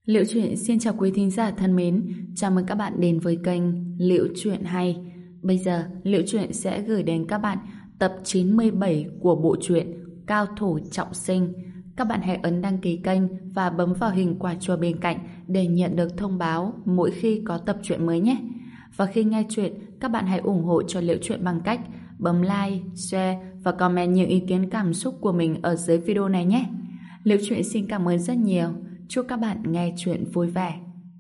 Liệu Chuyện xin chào quý thính giả thân mến, chào mừng các bạn đến với kênh Liệu Chuyện Hay. Bây giờ, Liệu Chuyện sẽ gửi đến các bạn tập 97 của bộ truyện Cao Thủ Trọng Sinh. Các bạn hãy ấn đăng ký kênh và bấm vào hình quả chuông bên cạnh để nhận được thông báo mỗi khi có tập truyện mới nhé. Và khi nghe chuyện, các bạn hãy ủng hộ cho Liệu Chuyện bằng cách bấm like, share và comment những ý kiến cảm xúc của mình ở dưới video này nhé. Liệu Chuyện xin cảm ơn rất nhiều. Chúc các bạn nghe chuyện vui vẻ.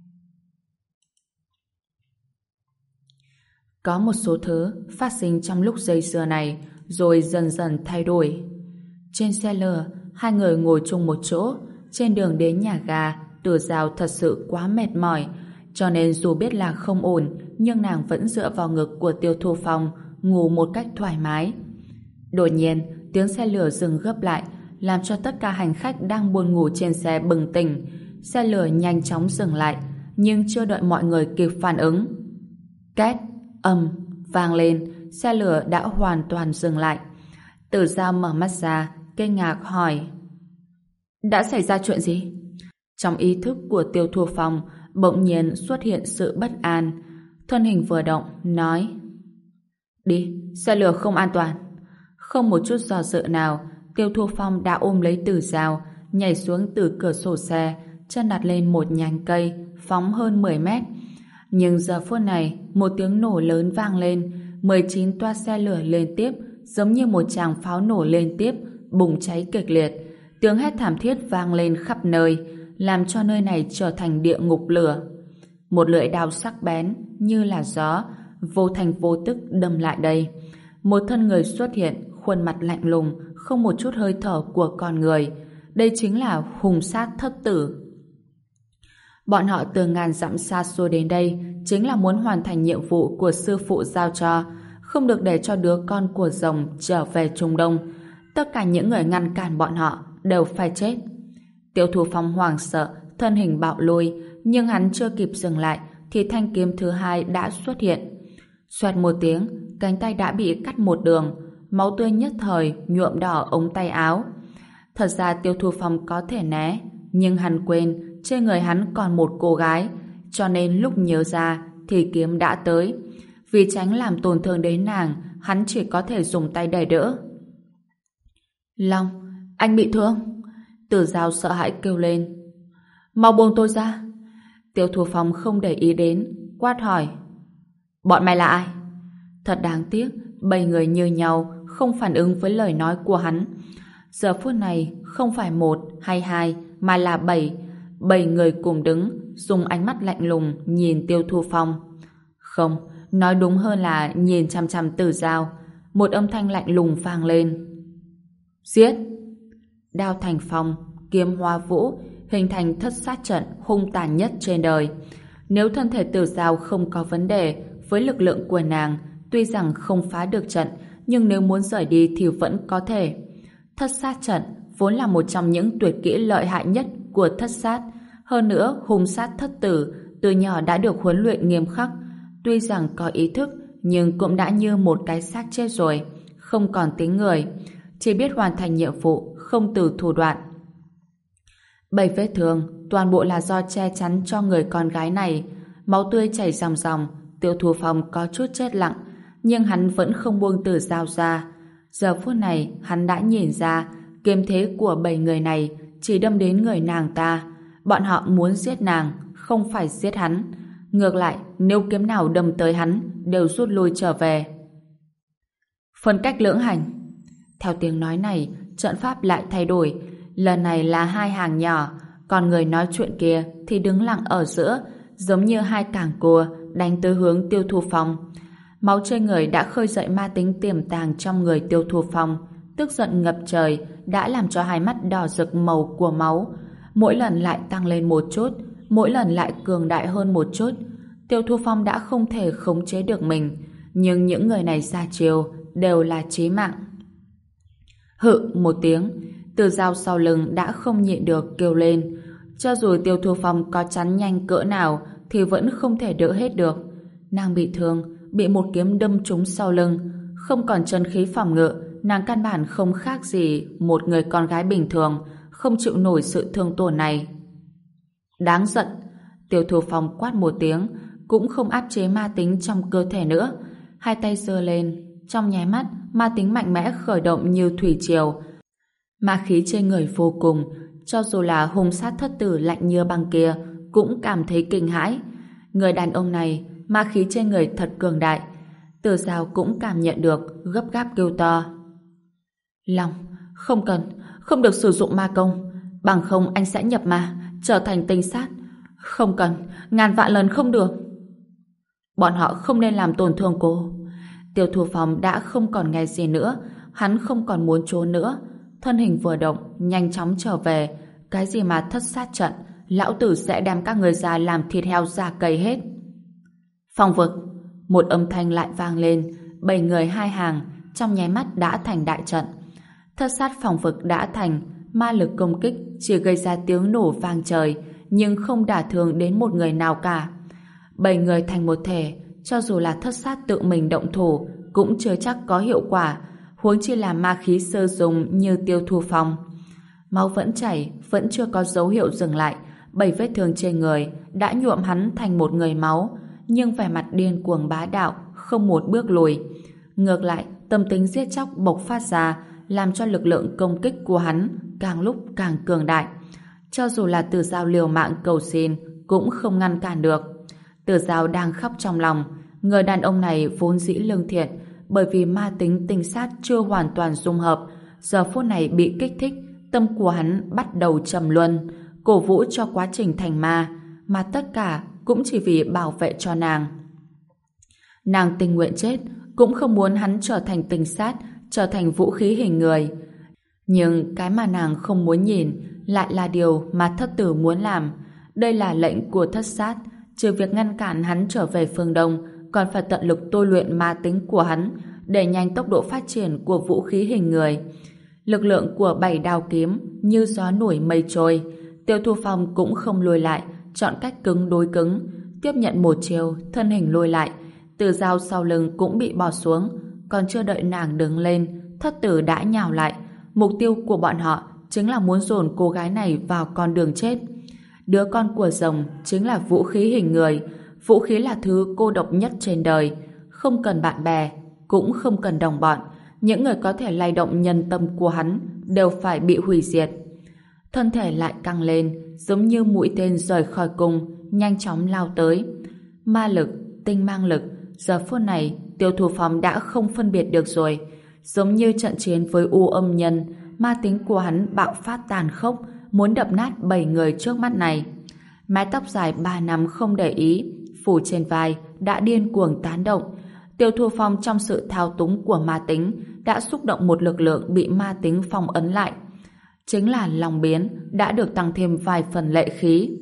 Có một số thứ phát sinh trong lúc dây dưa này rồi dần dần thay đổi. Trên xe lửa, hai người ngồi chung một chỗ. Trên đường đến nhà ga, Tử Dao thật sự quá mệt mỏi, cho nên dù biết là không ổn, nhưng nàng vẫn dựa vào ngực của Tiêu Thu Phong ngủ một cách thoải mái. Đột nhiên, tiếng xe lửa dừng gấp lại, làm cho tất cả hành khách đang buồn ngủ trên xe bừng tỉnh. Xe lửa nhanh chóng dừng lại, nhưng chưa đợi mọi người kịp phản ứng. Két, ầm, vang lên, xe lửa đã hoàn toàn dừng lại. Tử Dao mở mắt ra, kinh ngạc hỏi: đã xảy ra chuyện gì? Trong ý thức của Tiêu Thu Phong bỗng nhiên xuất hiện sự bất an. Thân hình vừa động, nói: đi, xe lửa không an toàn. Không một chút do dự nào, Tiêu Thu Phong đã ôm lấy Tử Dao, nhảy xuống từ cửa sổ xe, chân đặt lên một nhánh cây, phóng hơn 10 mét. Nhưng giờ phút này, một tiếng nổ lớn vang lên, 19 toa xe lửa liên tiếp, giống như một tràng pháo nổ liên tiếp, bùng cháy kịch liệt. Tiếng hét thảm thiết vang lên khắp nơi, làm cho nơi này trở thành địa ngục lửa. Một lưỡi đao sắc bén, như là gió, vô thành vô tức đâm lại đây. Một thân người xuất hiện, khuôn mặt lạnh lùng, không một chút hơi thở của con người. Đây chính là hùng sát thất tử. Bọn họ từ ngàn dặm xa xôi đến đây chính là muốn hoàn thành nhiệm vụ của sư phụ giao cho, không được để cho đứa con của rồng trở về Trung Đông. Tất cả những người ngăn cản bọn họ đều phải chết. Tiêu Thu Phong hoảng sợ, thân hình bạo lui, nhưng hắn chưa kịp dừng lại thì thanh kiếm thứ hai đã xuất hiện. Xoẹt một tiếng, cánh tay đã bị cắt một đường, máu tươi nhất thời nhuộm đỏ ống tay áo. Thật ra Tiêu Thu Phong có thể né, nhưng hắn quên trên người hắn còn một cô gái, cho nên lúc nhớ ra thì kiếm đã tới. Vì tránh làm tổn thương đến nàng, hắn chỉ có thể dùng tay đẩy đỡ. Long, anh bị thương. Tử Dao sợ hãi kêu lên. Mau buông tôi ra. Tiêu Thu Phong không để ý đến, quát hỏi: bọn mày là ai? Thật đáng tiếc, 7 người như nhau không phản ứng với lời nói của hắn. Giờ phút này không phải 1 hay 2 mà là 7 người cùng đứng, dùng ánh mắt lạnh lùng nhìn Tiêu Thu Phong. Không, nói đúng hơn là nhìn chằm chằm Tử Dao. Một âm thanh lạnh lùng vang lên: giết! Đao thành phong, kiếm hoa vũ, hình thành thất sát trận hung tàn nhất trên đời. Nếu thân thể Tử Dao không có vấn đề, với lực lượng của nàng, tuy rằng không phá được trận, nhưng nếu muốn rời đi thì vẫn có thể. Thất sát trận vốn là một trong những tuyệt kỹ lợi hại nhất của thất sát. Hơn nữa, hung sát thất tử từ nhỏ đã được huấn luyện nghiêm khắc. Tuy rằng có ý thức, nhưng cũng đã như một cái xác chết rồi, không còn tính người, chỉ biết hoàn thành nhiệm vụ, không từ thủ đoạn. 7 vết thương toàn bộ là do che chắn cho người con gái này. Máu tươi chảy ròng ròng. Tiêu Thu Phong có chút chết lặng, nhưng hắn vẫn không buông Tử Dao ra. Giờ phút này hắn đã nhìn ra kiếm thế của 7 người này chỉ đâm đến người nàng ta. Bọn họ muốn giết nàng, không phải giết hắn. Ngược lại, nếu kiếm nào đâm tới hắn, đều rút lui trở về. Phân cách lưỡng hành. Theo tiếng nói này, trận pháp lại thay đổi. Lần này là 2 hàng nhỏ, còn người nói chuyện kia thì đứng lặng ở giữa, giống như 2 cảng cua đánh tới hướng Tiêu Thu Phong. Máu trên người đã khơi dậy ma tính tiềm tàng trong người Tiêu Thu Phong. Tức giận ngập trời đã làm cho hai mắt đỏ rực màu của máu. Mỗi lần lại tăng lên một chút, mỗi lần lại cường đại hơn một chút. Tiêu Thu Phong đã không thể khống chế được mình, nhưng những người này ra chiêu đều là chí mạng. Hự một tiếng, Tử Dao sau lưng đã không nhịn được kêu lên. Cho dù Tiêu Thu Phong có chắn nhanh cỡ nào thì vẫn không thể đỡ hết được. Nàng bị thương, bị một kiếm đâm trúng sau lưng, không còn chân khí phòng ngự, nàng căn bản không khác gì một người con gái bình thường, không chịu nổi sự thương tổn này. Đáng giận! Tiêu Thu Phong quát một tiếng, cũng không áp chế ma tính trong cơ thể nữa. Hai tay giơ lên, trong nháy mắt, ma tính mạnh mẽ khởi động như thủy triều. Ma khí trên người vô cùng, cho dù là hung sát thất tử lạnh như băng kia, cũng cảm thấy kinh hãi. Người đàn ông này, ma khí trên người thật cường đại. Từ Giao cũng cảm nhận được, gấp gáp kêu to. Long, không cần, không được sử dụng ma công, bằng không anh sẽ nhập ma, trở thành tinh sát. Không cần, ngàn vạn lần không được. Bọn họ không nên làm tổn thương cô. Tiêu Thu Phong đã không còn nghe gì nữa, hắn không còn muốn trốn nữa. Thân hình vừa động, nhanh chóng trở về. Cái gì mà thất sát trận, lão tử sẽ đem các người ra làm thịt heo ra cây hết. Phong vực, một âm thanh lại vang lên, 7 người 2 hàng, trong nháy mắt đã thành đại trận. Thất sát phong vực đã thành, ma lực công kích chỉ gây ra tiếng nổ vang trời, nhưng không đả thương đến một người nào cả. 7 người thành một thể, cho dù là thất sát tự mình động thủ, cũng chưa chắc có hiệu quả, huống chi là ma khí sơ dùng như Tiêu Thu Phong. Máu vẫn chảy, vẫn chưa có dấu hiệu dừng lại. 7 vết thương trên người đã nhuộm hắn thành một người máu, nhưng vẻ mặt điên cuồng bá đạo, không một bước lùi. Ngược lại, tâm tính giết chóc bộc phát ra, làm cho lực lượng công kích của hắn càng lúc càng cường đại. Cho dù là Từ Giao liều mạng cầu xin, cũng không ngăn cản được. Từ Giao đang khóc trong lòng. Người đàn ông này vốn dĩ lương thiện, bởi vì ma tính tinh sát chưa hoàn toàn dung hợp, giờ phút này bị kích thích, tâm của hắn bắt đầu trầm luân, cổ vũ cho quá trình thành ma, mà tất cả cũng chỉ vì bảo vệ cho nàng. Nàng tình nguyện chết, cũng không muốn hắn trở thành tinh sát, trở thành vũ khí hình người. Nhưng cái mà nàng không muốn nhìn lại là điều mà thất tử muốn làm. Đây là lệnh của thất sát, trừ việc ngăn cản hắn trở về phương Đông, còn phải tận lực tôi luyện ma tính của hắn, để nhanh tốc độ phát triển của vũ khí hình người. Lực lượng của 7 đao kiếm như gió nổi mây trôi. Tiêu Thu Phong cũng không lùi lại, chọn cách cứng đối cứng, tiếp nhận một chiều, thân hình lùi lại. Từ Dao sau lưng cũng bị bỏ xuống, còn chưa đợi nàng đứng lên, thất tử đã nhào lại. Mục tiêu của bọn họ chính là muốn dồn cô gái này vào con đường chết. Đứa con của rồng chính là vũ khí hình người. Vũ khí là thứ cô độc nhất trên đời, không cần bạn bè, cũng không cần đồng bọn. Những người có thể lay động nhân tâm của hắn đều phải bị hủy diệt. Thân thể lại căng lên, giống như mũi tên rời khỏi cung, nhanh chóng lao tới. Ma lực, tinh mang lực, giờ phút này Tiêu Thu Phong đã không phân biệt được rồi. Giống như trận chiến với U Âm Nhân, ma tính của hắn bạo phát tàn khốc, muốn đập nát 7 người trước mắt này. Mái tóc dài 3 năm không để ý, phủ trên vai đã điên cuồng tán động. Tiêu Thu Phong trong sự thao túng của ma tính đã xúc động một lực lượng bị ma tính phong ấn lại. Chính là Long Biến đã được tăng thêm vài phần lệ khí.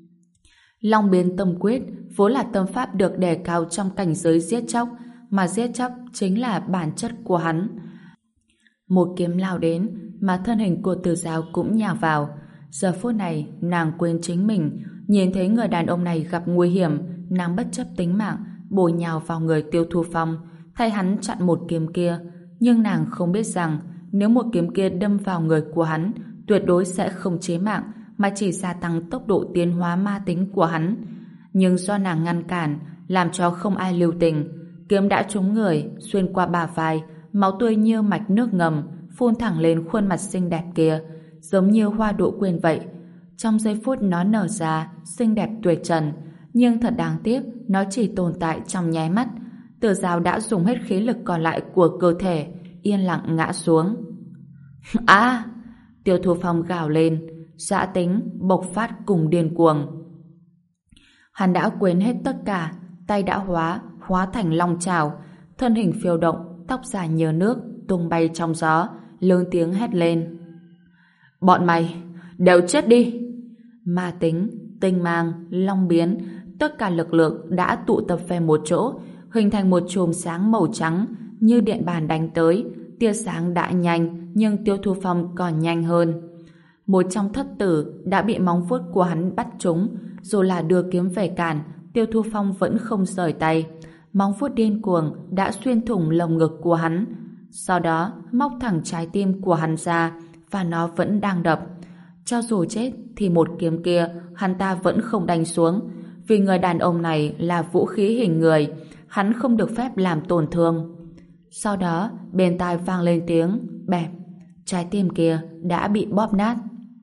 Long Biến tâm quyết vốn là tâm pháp được đề cao trong cảnh giới giết chóc, mà giết chóc chính là bản chất của hắn. Một kiếm lao đến, mà thân hình của Từ Giao cũng nhào vào. Giờ phút này, nàng quên chính mình, nhìn thấy người đàn ông này gặp nguy hiểm, nàng bất chấp tính mạng, bổ nhào vào người Tiêu Thu Phong, thay hắn chặn một kiếm kia. Nhưng nàng không biết rằng, nếu một kiếm kia đâm vào người của hắn, tuyệt đối sẽ không chí mạng, mà chỉ gia tăng tốc độ tiến hóa ma tính của hắn. Nhưng do nàng ngăn cản, làm cho không ai lưu tình, kiếm đã trúng người, xuyên qua bả vai, máu tươi như mạch nước ngầm, phun thẳng lên khuôn mặt xinh đẹp kia, giống như hoa đỗ quyên vậy. Trong giây phút nó nở ra, xinh đẹp tuyệt trần, nhưng thật đáng tiếc, nó chỉ tồn tại trong nháy mắt. Từ Giao đã dùng hết khí lực còn lại của cơ thể, yên lặng ngã xuống. À! Tiêu Thu Phong gào lên, dã tính bộc phát cùng điên cuồng. Hắn đã quên hết tất cả, tay đã hóa thành long trảo, thân hình phiêu động, tóc dài nhờ nước, tung bay trong gió, lớn tiếng hét lên. Bọn mày, đều chết đi! Ma tính, tinh mang, long biến, tất cả lực lượng đã tụ tập về một chỗ, hình thành một chùm sáng màu trắng, như điện bàn đánh tới. Tia sáng đã nhanh, nhưng Tiêu Thu Phong còn nhanh hơn. Một trong thất tử đã bị móng vuốt của hắn bắt trúng, dù là đưa kiếm về cản, Tiêu Thu Phong vẫn không rời tay. Móng vuốt điên cuồng đã xuyên thủng lồng ngực của hắn, sau đó móc thẳng trái tim của hắn ra, và nó vẫn đang đập. Cho dù chết thì một kiếm kia hắn ta vẫn không đánh xuống, vì người đàn ông này là vũ khí hình người, hắn không được phép làm tổn thương. Sau đó, bên tai vang lên tiếng bẹp, trái tim kia đã bị bóp nát.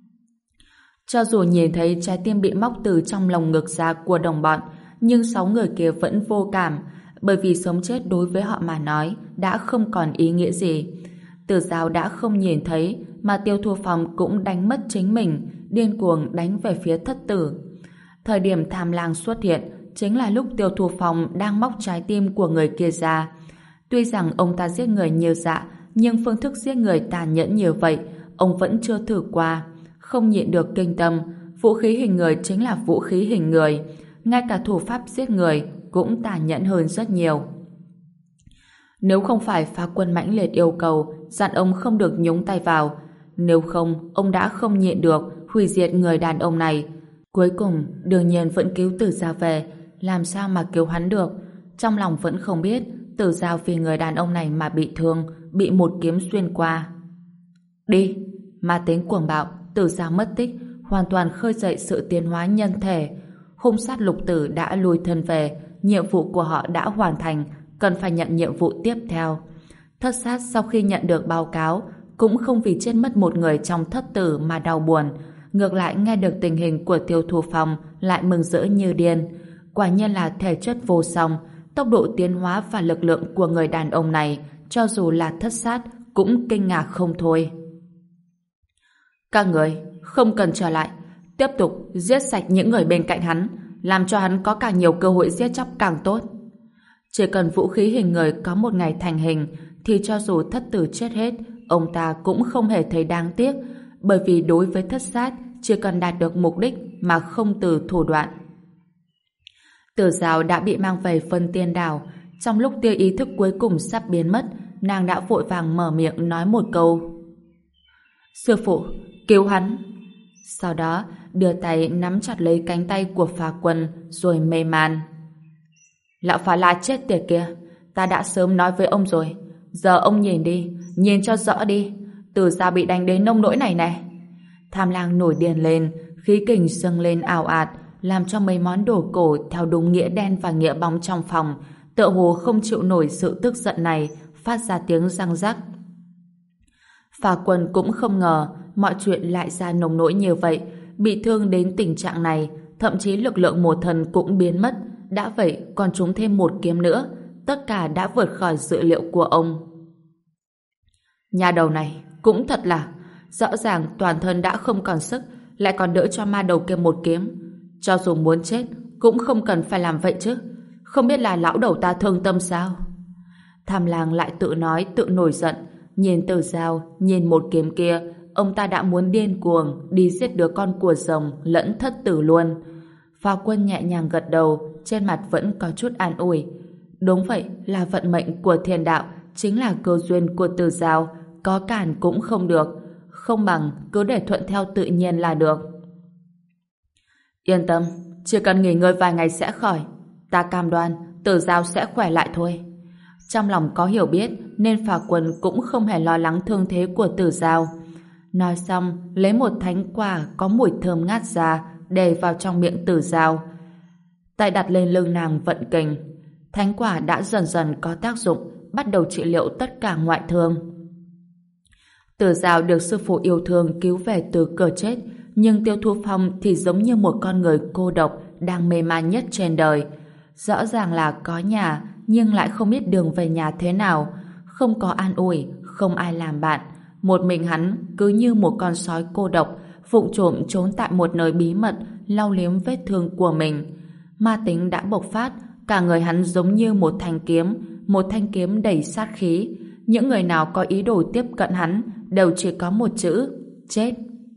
Cho dù nhìn thấy trái tim bị móc từ trong lồng ngực ra của đồng bọn, nhưng 6 người kia vẫn vô cảm, bởi vì sống chết đối với họ mà nói đã không còn ý nghĩa gì. Tử Giao đã không nhìn thấy, mà Tiêu Thu Phong cũng đánh mất chính mình, điên cuồng đánh về phía thất tử. Thời điểm Tham Lang xuất hiện chính là lúc Tiêu Thu Phong đang móc trái tim của người kia ra. Tuy rằng ông ta giết người như dạ, nhưng phương thức giết người tàn nhẫn như vậy ông vẫn chưa thử qua. Không nhịn được kinh tâm, vũ khí hình người chính là vũ khí hình người, ngay cả thủ pháp giết người cũng tàn nhẫn hơn rất nhiều. Nếu không phải Phá Quân mãnh liệt yêu cầu dặn ông không được nhúng tay vào, nếu không ông đã không nhịn được hủy diệt người đàn ông này. Cuối cùng đương nhiên vẫn cứu Tử Giao về, làm sao mà cứu hắn được. Trong lòng vẫn không biết Tử Giao vì người đàn ông này mà bị thương, bị một kiếm xuyên qua. Đi! Ma tính cuồng bạo, Tử Giao mất tích, hoàn toàn khơi dậy sự tiến hóa nhân thể. Hung sát lục tử đã lui thân về, nhiệm vụ của họ đã hoàn thành, cần phải nhận nhiệm vụ tiếp theo. Thất sát sau khi nhận được báo cáo cũng không vì chết mất một người trong thất tử mà đau buồn, ngược lại nghe được tình hình của Tiêu Thu Phong lại mừng rỡ như điên. Quả nhiên là thể chất vô song, tốc độ tiến hóa và lực lượng của người đàn ông này, cho dù là thất sát cũng kinh ngạc không thôi. Các người không cần trở lại, tiếp tục giết sạch những người bên cạnh hắn, làm cho hắn có càng nhiều cơ hội giết chóc càng tốt. Chỉ cần vũ khí hình người có một ngày thành hình, thì cho dù thất tử chết hết, ông ta cũng không hề thấy đáng tiếc, bởi vì đối với thất sát chỉ cần đạt được mục đích mà không từ thủ đoạn. Tử Giao đã bị mang về Phân Tiên Đảo. Trong lúc tia ý thức cuối cùng sắp biến mất, nàng đã vội vàng mở miệng nói một câu: Sư phụ, cứu hắn. Sau đó đưa tay nắm chặt lấy cánh tay của Phá Quân rồi mê man. Lão Phá La chết tiệt kia, ta đã sớm nói với ông rồi, giờ ông nhìn đi, nhìn cho rõ đi, Tử Giao bị đánh đến nông nỗi này nè. Tham Lang nổi điên lên, khí kình dâng lên ào ạt, làm cho mấy món đồ cổ theo đúng nghĩa đen và nghĩa bóng trong phòng tựa hồ không chịu nổi sự tức giận này, phát ra tiếng răng rắc. Phá Quân cũng không ngờ mọi chuyện lại ra nông nỗi như vậy, bị thương đến tình trạng này, thậm chí lực lượng một thần cũng biến mất. Đã vậy còn trúng thêm một kiếm nữa, tất cả đã vượt khỏi dự liệu của ông. Nhà đầu này cũng thật là, rõ ràng toàn thân đã không còn sức, lại còn đỡ cho ma đầu kia một kiếm. Cho dù muốn chết cũng không cần phải làm vậy chứ, không biết là lão đầu ta thương tâm sao? Tham Lang lại tự nói tự nổi giận, nhìn Tử Giao, nhìn một kiếm kia, ông ta đã muốn điên cuồng đi giết đứa con của rồng lẫn thất tử luôn. Phá Quân nhẹ nhàng gật đầu, trên mặt vẫn có chút an ủi. Đúng vậy, là vận mệnh của thiên đạo, chính là cơ duyên của Tử Giao, có cản cũng không được, không bằng cứ để thuận theo tự nhiên là được. Yên tâm, chỉ cần nghỉ ngơi vài ngày sẽ khỏi, ta cam đoan Tử Giao sẽ khỏe lại thôi. Trong lòng có hiểu biết nên Phá Quân cũng không hề lo lắng thương thế của Tử Giao. Nói xong, lấy một thánh quả có mùi thơm ngát ra để vào trong miệng Tử Giao. Tay đặt lên lưng nàng vận kình, thánh quả đã dần dần có tác dụng, bắt đầu trị liệu tất cả ngoại thương. Tử Giao được sư phụ yêu thương cứu về từ cửa chết, nhưng Tiêu Thu Phong thì giống như một con người cô độc đang mê man nhất trên đời. Rõ ràng là có nhà, nhưng lại không biết đường về nhà thế nào, không có an ủi, không ai làm bạn. Một mình hắn cứ như một con sói cô độc, vụng trộm trốn tại một nơi bí mật, lau liếm vết thương của mình. Ma tính đã bộc phát, cả người hắn giống như một thanh kiếm đầy sát khí. Những người nào có ý đồ tiếp cận hắn đều chỉ có một chữ: chết.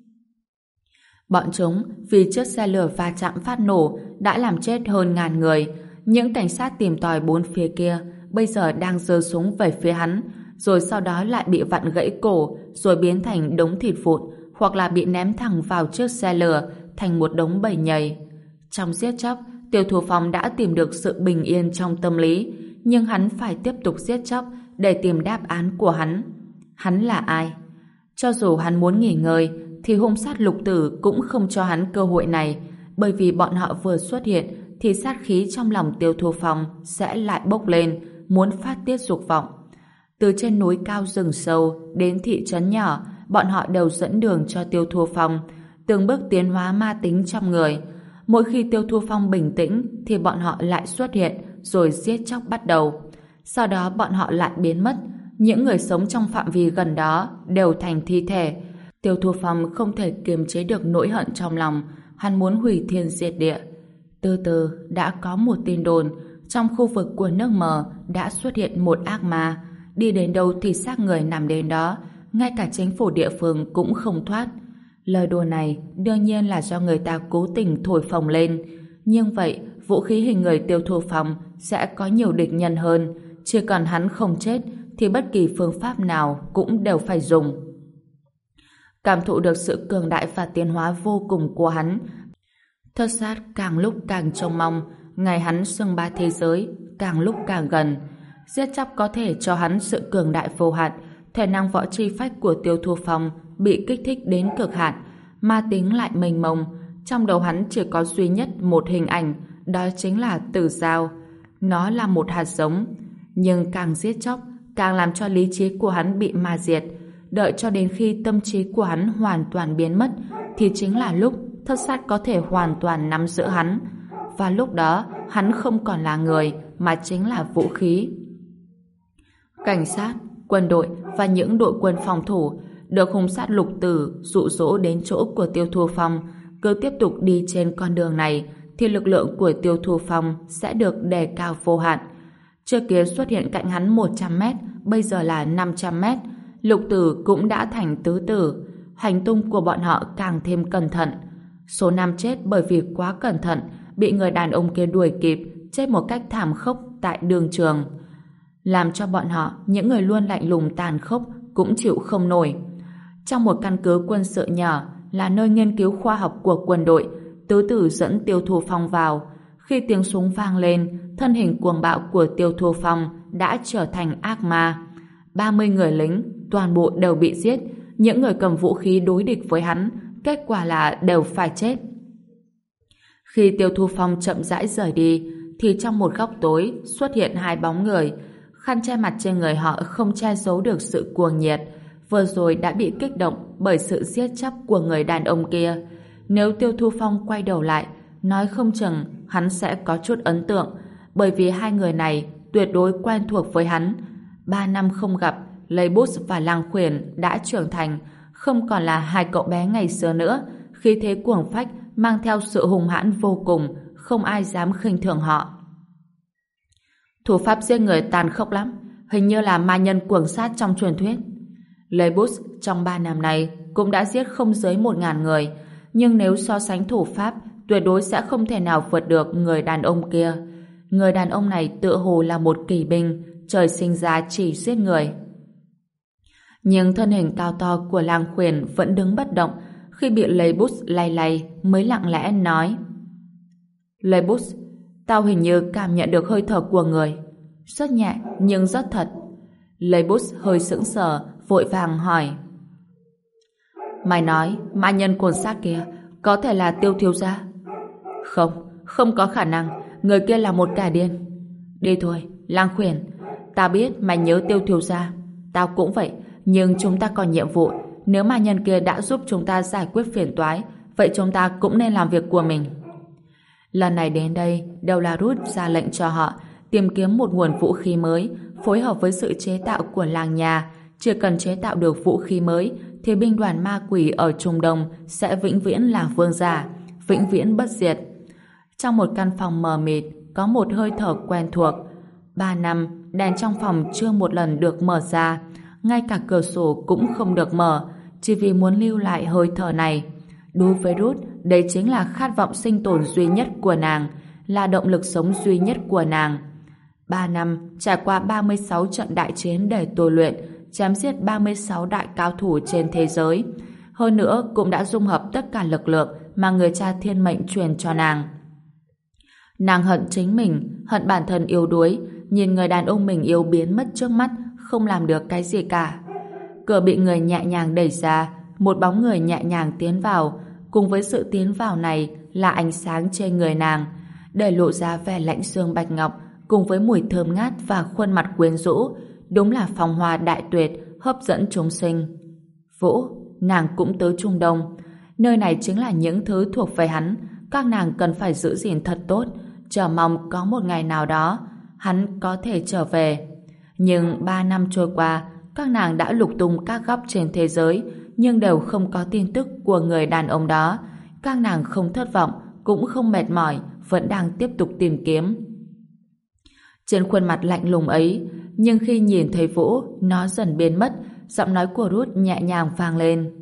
Bọn chúng vì chiếc xe lửa va chạm phát nổ đã làm chết hơn 1000 người. Những cảnh sát tìm tòi bốn phía kia bây giờ đang giơ súng về phía hắn, rồi sau đó lại bị vặn gãy cổ, rồi biến thành đống thịt vụn, hoặc là bị ném thẳng vào chiếc xe lửa thành một đống bầy nhầy. Trong giết chóc, Tiêu Thu Phong đã tìm được sự bình yên trong tâm lý, nhưng hắn phải tiếp tục giết chóc để tìm đáp án của hắn. Hắn là ai? Cho dù hắn muốn nghỉ ngơi, thì hung sát Lục Tử cũng không cho hắn cơ hội này, bởi vì bọn họ vừa xuất hiện thì sát khí trong lòng Tiêu Thu Phong sẽ lại bốc lên, muốn phát tiết dục vọng. Từ trên núi cao rừng sâu đến thị trấn nhỏ, bọn họ đều dẫn đường cho Tiêu Thu Phong, từng bước tiến hóa ma tính trong người. Mỗi khi Tiêu Thu Phong bình tĩnh thì bọn họ lại xuất hiện rồi giết chóc bắt đầu. Sau đó bọn họ lại biến mất. Những người sống trong phạm vi gần đó đều thành thi thể. Tiêu Thu Phong không thể kiềm chế được nỗi hận trong lòng. Hắn muốn hủy thiên diệt địa. Từ từ đã có một tin đồn trong khu vực của nước mờ đã xuất hiện một ác ma. Đi đến đâu thì xác người nằm đến đó. Ngay cả chính phủ địa phương cũng không thoát. Lời đồn này đương nhiên là do người ta cố tình thổi phồng lên. Nhưng vậy, vũ khí hình người Tiêu Thu Phong sẽ có nhiều địch nhân hơn. Chỉ cần hắn không chết thì bất kỳ phương pháp nào cũng đều phải dùng. Cảm thụ được sự cường đại và tiến hóa vô cùng của hắn, Thất Sát càng lúc càng trông mong ngày hắn xưng bá thế giới càng lúc càng gần. Giết chóc có thể cho hắn sự cường đại vô hạn. Thể năng võ tri phách của Tiêu Thu Phong bị kích thích đến cực hạn, ma tính lại mênh mông. Trong đầu hắn chỉ có duy nhất một hình ảnh, đó chính là Tử Dao. Nó là một hạt giống, nhưng càng giết chóc càng làm cho lý trí của hắn bị ma diệt. Đợi cho đến khi tâm trí của hắn hoàn toàn biến mất thì chính là lúc Thất Sát có thể hoàn toàn nắm giữ hắn. Và lúc đó hắn không còn là người mà chính là vũ khí. Cảnh sát, quân đội và những đội quân phòng thủ được hung sát Lục Tử dụ dỗ đến chỗ của Tiêu Thu Phong. Cứ tiếp tục đi trên con đường này thì lực lượng của Tiêu Thu Phong sẽ được đề cao vô hạn. Trước kia xuất hiện cạnh hắn 100 mét, bây giờ là 500 mét. Lục Tử cũng đã thành tứ tử. Hành tung của bọn họ càng thêm cẩn thận. Số năm chết bởi vì quá cẩn thận, bị người đàn ông kia đuổi kịp, chết một cách thảm khốc tại đường trường. Làm cho bọn họ, những người luôn lạnh lùng tàn khốc, cũng chịu không nổi. Trong một căn cứ quân sự nhỏ, là nơi nghiên cứu khoa học của quân đội, tứ tử dẫn Tiêu Thu Phong vào. Khi tiếng súng vang lên, thân hình cuồng bạo của Tiêu Thu Phong đã trở thành ác ma. 30 người lính, toàn bộ đều bị giết. Những người cầm vũ khí đối địch với hắn, kết quả là đều phải chết. Khi Tiêu Thu Phong chậm rãi rời đi, thì trong một góc tối xuất hiện hai bóng người. Khăn che mặt trên người họ không che giấu được sự cuồng nhiệt. Vừa rồi đã bị kích động bởi sự giết chóc của người đàn ông kia. Nếu Tiêu Thu Phong quay đầu lại, nói không chừng hắn sẽ có chút ấn tượng, bởi vì hai người này tuyệt đối quen thuộc với hắn. 3 năm không gặp, Lê Bút và Lang Khuyển đã trưởng thành, không còn là hai cậu bé ngày xưa nữa. Khí thế cuồng phách mang theo sự hung hãn vô cùng, không ai dám khinh thường họ. Thủ pháp giết người tàn khốc lắm, hình như là ma nhân cuồng sát trong truyền thuyết. Lê Bút trong 3 năm này cũng đã giết không dưới 1000 người, nhưng nếu so sánh thủ pháp, tuyệt đối sẽ không thể nào vượt được người đàn ông kia. Người đàn ông này tựa hồ là một kỳ binh, trời sinh ra chỉ giết người. Nhưng thân hình cao to của Lang Khuyển vẫn đứng bất động. Khi bị Lê Bút lay lay mới lặng lẽ nói: Lê Bút, tao hình như cảm nhận được hơi thở của người. Rất nhẹ nhưng rất thật. Lê Bút hơi sững sờ, vội vàng hỏi: Mày nói ma nhân cuồng sát kia có thể là Tiêu thiếu gia? Không, không có khả năng. Người kia là một kẻ điên. Đi thôi, Lang Khuyển. Tao biết mày nhớ Tiêu thiếu gia, tao cũng vậy, nhưng chúng ta còn nhiệm vụ. Nếu ma nhân kia đã giúp chúng ta giải quyết phiền toái, vậy chúng ta cũng nên làm việc của mình. Lần này đến đây đều là rút ra lệnh cho họ tìm kiếm một nguồn vũ khí mới, phối hợp với sự chế tạo của làng nhà. Chỉ cần chế tạo được vũ khí mới thì binh đoàn ma quỷ ở Trung Đông sẽ vĩnh viễn là vương giả, vĩnh viễn bất diệt. Trong một căn phòng mờ mịt có một hơi thở quen thuộc. 3 năm, đèn trong phòng chưa một lần được mở ra, ngay cả cửa sổ cũng không được mở, chỉ vì muốn lưu lại hơi thở này. Đối với Ruth, đây chính là khát vọng sinh tồn duy nhất của nàng, là động lực sống duy nhất của nàng. 3 năm, trải qua 36 trận đại chiến để tôi luyện, chém giết 36 đại cao thủ trên thế giới. Hơn nữa cũng đã dung hợp tất cả lực lượng mà người cha thiên mệnh truyền cho nàng. Nàng hận chính mình, hận bản thân yếu đuối, nhìn người đàn ông mình yêu biến mất trước mắt, không làm được cái gì cả. Cửa bị người nhẹ nhàng đẩy ra, một bóng người nhẹ nhàng tiến vào, cùng với sự tiến vào này là ánh sáng trên người nàng, để lộ ra vẻ lạnh xương bạch ngọc cùng với mùi thơm ngát và khuôn mặt quyến rũ, đúng là phong hoa đại tuyệt, hấp dẫn chúng sinh. Vũ, nàng cũng tới Trung Đông. Nơi này chính là những thứ thuộc về hắn, các nàng cần phải giữ gìn thật tốt, chờ mong có một ngày nào đó hắn có thể trở về. Nhưng 3 năm trôi qua, các nàng đã lục tung các góc trên thế giới, nhưng đều không có tin tức của người đàn ông đó. Các nàng không thất vọng, cũng không mệt mỏi, vẫn đang tiếp tục tìm kiếm. Trên khuôn mặt lạnh lùng ấy, nhưng khi nhìn thấy Vũ, nó dần biến mất, giọng nói của Ruth nhẹ nhàng vang lên.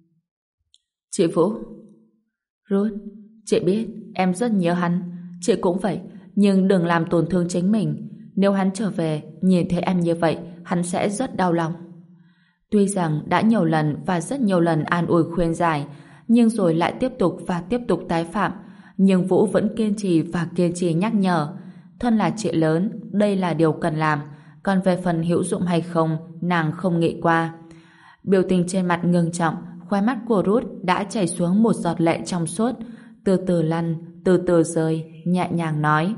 Chị Vũ. Ruth, chị biết em rất nhớ hắn, chị cũng vậy, nhưng đừng làm tổn thương chính mình. Nếu hắn trở về, nhìn thấy em như vậy, hắn sẽ rất đau lòng. Tuy rằng đã nhiều lần và rất nhiều lần an ủi khuyên giải, nhưng rồi lại tiếp tục và tiếp tục tái phạm, nhưng Vũ vẫn kiên trì và kiên trì nhắc nhở. Thân là chị lớn, đây là điều cần làm, còn về phần hữu dụng hay không, nàng không nghĩ qua. Biểu tình trên mặt ngưng trọng, khóe mắt của Ruth đã chảy xuống một giọt lệ trong suốt, từ từ lăn, từ từ rơi, nhẹ nhàng nói.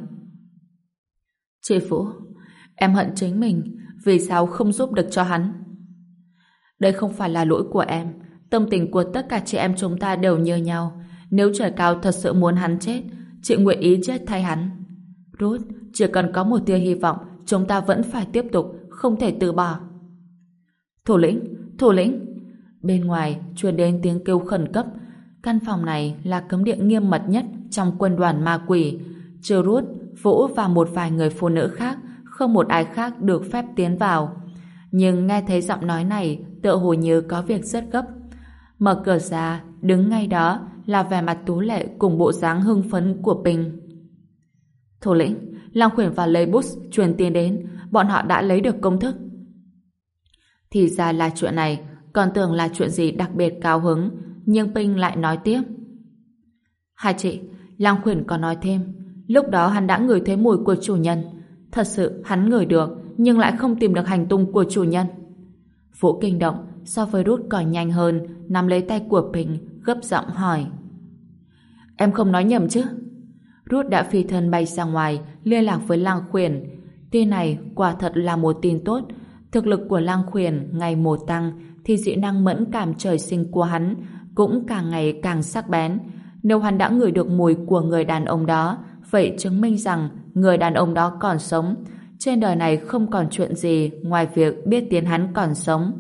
Chị Vũ, em hận chính mình, vì sao không giúp được cho hắn? Đây không phải là lỗi của em, tâm tình của tất cả chị em chúng ta đều như nhau. Nếu trời cao thật sự muốn hắn chết, chị nguyện ý chết thay hắn. Ruth, chỉ cần có một tia hy vọng, chúng ta vẫn phải tiếp tục, không thể từ bỏ. Thủ lĩnh, thủ lĩnh! Bên ngoài truyền đến tiếng kêu khẩn cấp. Căn phòng này là cấm địa nghiêm mật nhất trong quân đoàn ma quỷ. Trừ Ruth, Vũ và một vài người phụ nữ khác, không một ai khác được phép tiến vào. Nhưng nghe thấy giọng nói này, tựa hồ như có việc rất gấp. Mở cửa ra, đứng ngay đó là vẻ mặt tú lệ cùng bộ dáng hưng phấn của Ping. Thủ lĩnh, Lang Khuyển và Lê Bút truyền tin đến, bọn họ đã lấy được công thức. Thì ra là chuyện này, còn tưởng là chuyện gì đặc biệt cao hứng, nhưng Ping lại nói tiếp. Hai chị, Lang Khuyển còn nói thêm, lúc đó hắn đã ngửi thấy mùi của chủ nhân. Thật sự hắn ngửi được, nhưng lại không tìm được hành tung của chủ nhân. Vũ kinh động, so với Ruth còn nhanh hơn, nắm lấy tay của Ping, gấp giọng hỏi. Em không nói nhầm chứ? Ruth đã phi thân bay ra ngoài, liên lạc với Lang Khuyển. Tin này quả thật là một tin tốt. Thực lực của Lang Khuyển ngày một tăng, thì dị năng mẫn cảm trời sinh của hắn cũng càng ngày càng sắc bén. Nếu hắn đã ngửi được mùi của người đàn ông đó, vậy chứng minh rằng người đàn ông đó còn sống. Trên đời này không còn chuyện gì ngoài việc biết tin hắn còn sống.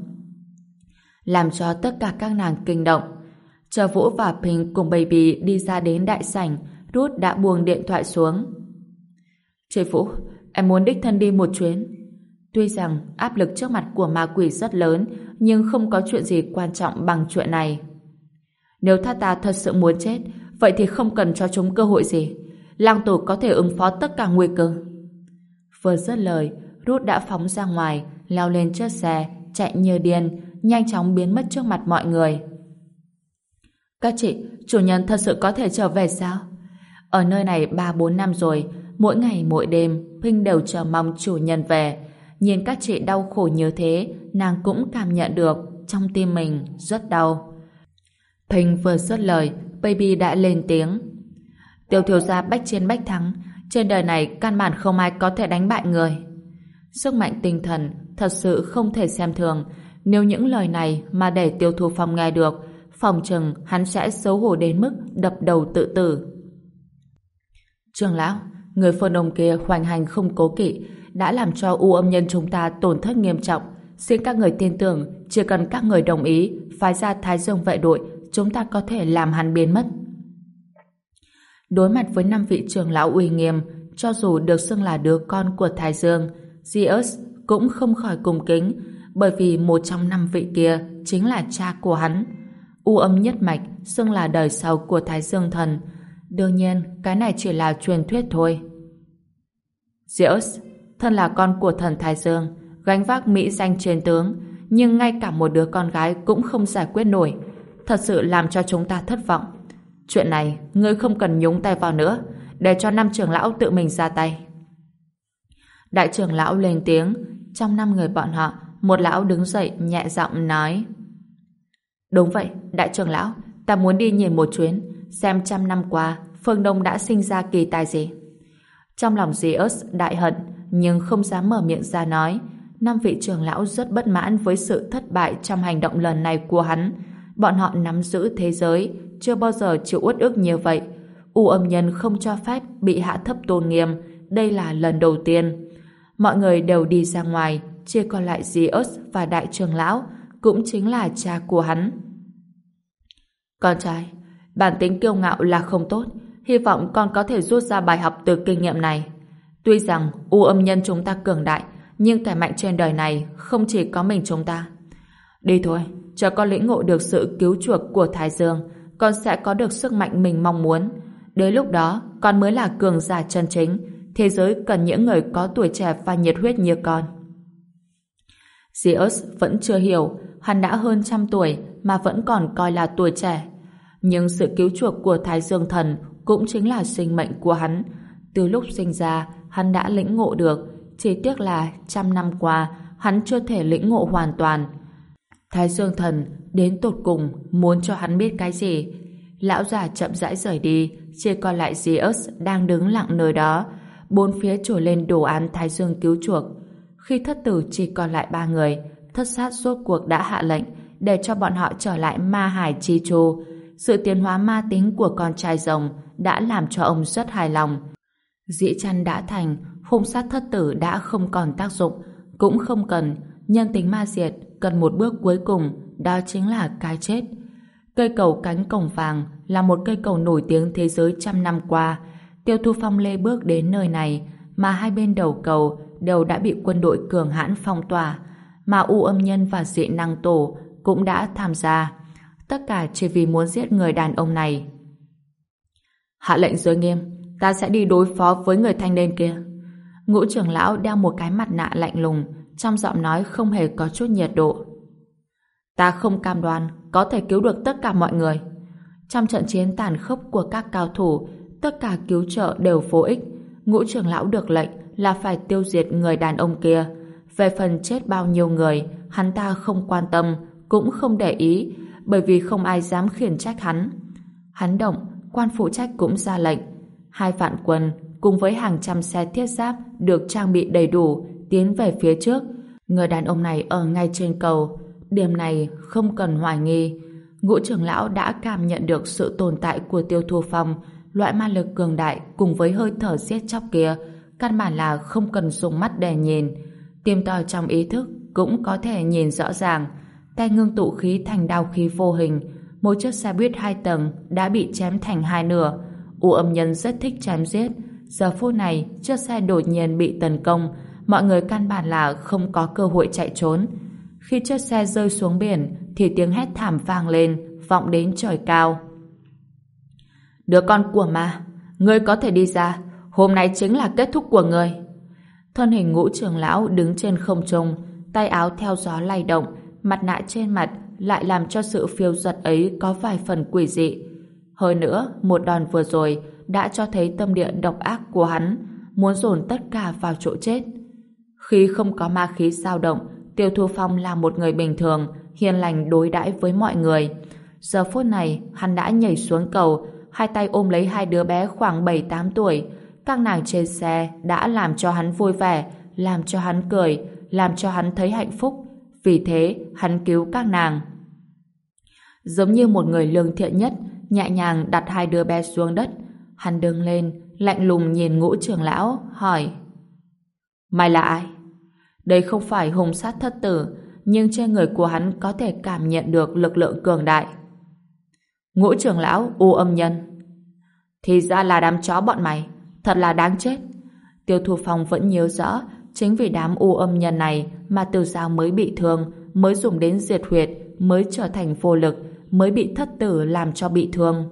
Làm cho tất cả các nàng kinh động. Chờ Vũ và Ping cùng Baby đi ra đến đại sảnh, Ruth đã buông điện thoại xuống. Chị Vũ, em muốn đích thân đi một chuyến. Tuy rằng áp lực trước mặt của ma quỷ rất lớn, nhưng không có chuyện gì quan trọng bằng chuyện này. Nếu ta thật sự muốn chết, vậy thì không cần cho chúng cơ hội gì. Lang Tổ có thể ứng phó tất cả nguy cơ. Vừa dứt lời, Ruth đã phóng ra ngoài, leo lên chiếc xe, chạy như điên, nhanh chóng biến mất trước mặt mọi người. Các chị, chủ nhân thật sự có thể trở về sao? Ở nơi này 3-4 năm rồi, mỗi ngày mỗi đêm, Ping đều chờ mong chủ nhân về. Nhìn các chị đau khổ như thế, nàng cũng cảm nhận được trong tim mình rất đau. Ping vừa dứt lời, Baby đã lên tiếng. Tiểu thiếu gia bách chiến bách thắng, trên đời này căn bản không ai có thể đánh bại người. Sức mạnh tinh thần thật sự không thể xem thường. Nếu những lời này mà để Tiêu Thu Phong nghe được, phòng chừng hắn sẽ xấu hổ đến mức đập đầu tự tử. Trưởng lão, người phương Đông kia hoành hành không cố kỵ, đã làm cho U Âm Nhân chúng ta tổn thất nghiêm trọng. Xin các người tin tưởng, chỉ cần các người đồng ý phái ra Thái Dương vệ đội, chúng ta có thể làm hắn biến mất. Đối mặt với 5 vị trưởng lão uy nghiêm, cho dù được xưng là đứa con của Thái Dương, Zeus cũng không khỏi cung kính, bởi vì một trong 5 vị kia chính là cha của hắn. U Âm nhất mạch xưng là đời sau của Thái Dương thần. Đương nhiên, cái này chỉ là truyền thuyết thôi. Zeus, thân là con của thần Thái Dương, gánh vác mỹ danh chiến tướng, nhưng ngay cả một đứa con gái cũng không giải quyết nổi. Thật sự làm cho chúng ta thất vọng. Chuyện này, ngươi không cần nhúng tay vào nữa, để cho 5 trưởng lão tự mình ra tay. Đại trưởng lão lên tiếng, trong 5 người bọn họ, một lão đứng dậy nhẹ giọng nói. Đúng vậy, đại trưởng lão, ta muốn đi nhìn một chuyến, xem trăm năm qua phương Đông đã sinh ra kỳ tài gì. Trong lòng Zeus đại hận, nhưng không dám mở miệng ra nói. Năm vị trưởng lão rất bất mãn với sự thất bại trong hành động lần này của hắn. Bọn họ nắm giữ thế giới, chưa bao giờ chịu uất ức như vậy. U Âm Nhân không cho phép bị hạ thấp tôn nghiêm, đây là lần đầu tiên. Mọi người đều đi ra ngoài, chỉ còn lại Zeus và đại trưởng lão, cũng chính là cha của hắn. Con trai, bản tính kiêu ngạo là không tốt, hy vọng con có thể rút ra bài học từ kinh nghiệm này. Tuy rằng U Âm Nhân chúng ta cường đại, nhưng kẻ mạnh trên đời này không chỉ có mình chúng ta. Đi thôi, cho con lĩnh ngộ được sự cứu chuộc của Thái Dương, con sẽ có được sức mạnh mình mong muốn. Đến lúc đó, con mới là cường giả chân chính. Thế giới cần những người có tuổi trẻ và nhiệt huyết như con. Zeus vẫn chưa hiểu, hắn đã hơn 100 tuổi mà vẫn còn coi là tuổi trẻ. Nhưng sự cứu chuộc của Thái Dương Thần cũng chính là sinh mệnh của hắn. Từ lúc sinh ra, hắn đã lĩnh ngộ được, chỉ tiếc là 100 năm qua hắn chưa thể lĩnh ngộ hoàn toàn. Thái Dương Thần đến tột cùng muốn cho hắn biết cái gì? Lão già chậm rãi rời đi, chỉ còn lại Zeus đang đứng lặng nơi đó. Bốn phía trồi lên đồ án Thái Dương cứu chuộc. Khi thất tử chỉ còn lại 3 người, thất sát rốt cuộc đã hạ lệnh để cho bọn họ trở lại ma hải chi chu. Sự tiến hóa ma tính của con trai rồng đã làm cho ông rất hài lòng. Dĩ chăn đã thành, hung sát thất tử đã không còn tác dụng, cũng không cần. Nhân tính ma diệt cần một bước cuối cùng, đó chính là cái chết. Cây cầu cánh cổng vàng là một cây cầu nổi tiếng thế giới 100 năm qua. Tiêu Thu Phong lê bước đến nơi này, mà hai bên đầu cầu đều đã bị quân đội cường hãn phong tỏa, mà U Âm Nhân và Dị Năng Tổ cũng đã tham gia. Tất cả chỉ vì muốn giết người đàn ông này. Hạ lệnh giới nghiêm, ta sẽ đi đối phó với người thanh niên kia. Ngũ trưởng lão đeo một cái mặt nạ lạnh lùng, trong giọng nói không hề có chút nhiệt độ. Ta không cam đoan có thể cứu được tất cả mọi người. Trong trận chiến tàn khốc của các cao thủ, tất cả cứu trợ đều vô ích. Ngũ trưởng lão được lệnh là phải tiêu diệt người đàn ông kia. Về phần chết bao nhiêu người, hắn ta không quan tâm, cũng không để ý, bởi vì không ai dám khiển trách hắn. Hắn động, quan phụ trách cũng ra lệnh. 2 vạn quân cùng với hàng trăm xe thiết giáp được trang bị đầy đủ tiến về phía trước. Người đàn ông này ở ngay trên cầu. Điểm này không cần hoài nghi. Ngũ trưởng lão đã cảm nhận được sự tồn tại của Tiêu Thu Phong. Loại ma lực cường đại cùng với hơi thở giết chóc kia căn bản là không cần dùng mắt để nhìn. Tìm tòi trong ý thức cũng có thể nhìn rõ ràng. Tay ngưng tụ khí thành đao khí vô hình. Một chiếc xe buýt 2 tầng đã bị chém thành 2 nửa. U Âm Nhân rất thích chém giết. Giờ phút này chiếc xe đột nhiên bị tấn công, mọi người căn bản là không có cơ hội chạy trốn. Khi chiếc xe rơi xuống biển thì tiếng hét thảm vang lên, vọng đến trời cao. Đứa con của ma, ngươi có thể đi ra, hôm nay chính là kết thúc của ngươi. Thân hình Ngũ trưởng lão đứng trên không trung, tay áo theo gió lay động, mặt nạ trên mặt lại làm cho sự phiêu dật ấy có vài phần quỷ dị. Hơn nữa, một đòn vừa rồi đã cho thấy tâm địa độc ác của hắn, muốn dồn tất cả vào chỗ chết. Khi không có ma khí dao động, Tiêu Thu Phong là một người bình thường, hiền lành đối đãi với mọi người. Giờ phút này, hắn đã nhảy xuống cầu, hai tay ôm lấy 2 đứa bé khoảng 7-8 tuổi. Các nàng trên xe đã làm cho hắn vui vẻ, làm cho hắn cười, làm cho hắn thấy hạnh phúc. Vì thế, hắn cứu các nàng. Giống như một người lương thiện nhất, nhẹ nhàng đặt 2 đứa bé xuống đất. Hắn đứng lên, lạnh lùng nhìn Ngũ trưởng lão, hỏi: Mày là ai? Đây không phải hung sát thất tử, nhưng trên người của hắn có thể cảm nhận được lực lượng cường đại. Ngũ trưởng lão U Âm Nhân. Thì ra là đám chó bọn mày, thật là đáng chết. Tiêu Thu Phong vẫn nhớ rõ, chính vì đám U Âm Nhân này mà Từ Giao mới bị thương, mới dùng đến diệt huyệt, mới trở thành vô lực, mới bị thất tử làm cho bị thương.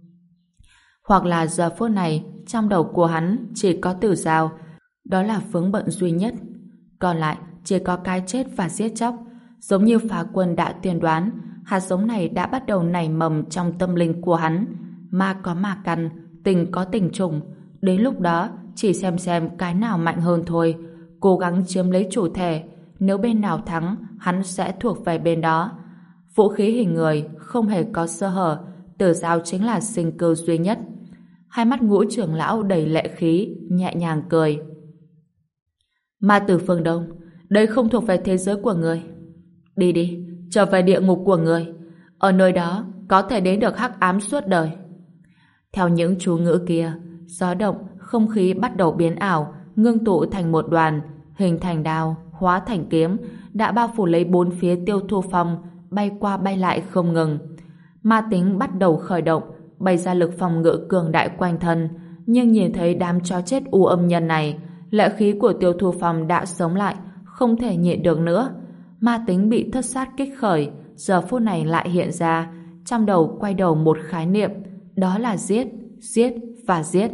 Hoặc là giờ phút này trong đầu của hắn chỉ có Từ Giao, đó là vướng bận duy nhất. Còn lại chỉ có cái chết và giết chóc. Giống như Phá Quân đã tiên đoán, hạt giống này đã bắt đầu nảy mầm trong tâm linh của hắn. Ma có ma căn, tình có tình trùng. Đến lúc đó chỉ xem cái nào mạnh hơn thôi. Cố gắng chiếm lấy chủ thể. Nếu bên nào thắng, hắn sẽ thuộc về bên đó. Vũ khí hình người không hề có sơ hở, Tử Dao chính là sinh cơ duy nhất. Hai mắt Ngũ trưởng lão đầy lệ khí, nhẹ nhàng cười. Ma tử phương Đông, đây không thuộc về thế giới của người. Đi đi, trở về địa ngục của người. Ở nơi đó có thể đến được hắc ám suốt đời. Theo những chú ngữ kia, gió động, không khí bắt đầu biến ảo, ngưng tụ thành một đoàn, hình thành đao, hóa thành kiếm, đã bao phủ lấy bốn phía Tiêu Thu Phong, bay qua bay lại không ngừng. Ma tính bắt đầu khởi động, bày ra lực phòng ngự cường đại quanh thân, nhưng nhìn thấy đám chó chết u âm nhân này, lệ khí của Tiêu Thu Phong đã sống lại, không thể nhịn được nữa. Ma tính bị thất sát kích khởi, giờ phút này lại hiện ra, trong đầu quay đầu một khái niệm, đó là giết, giết và giết.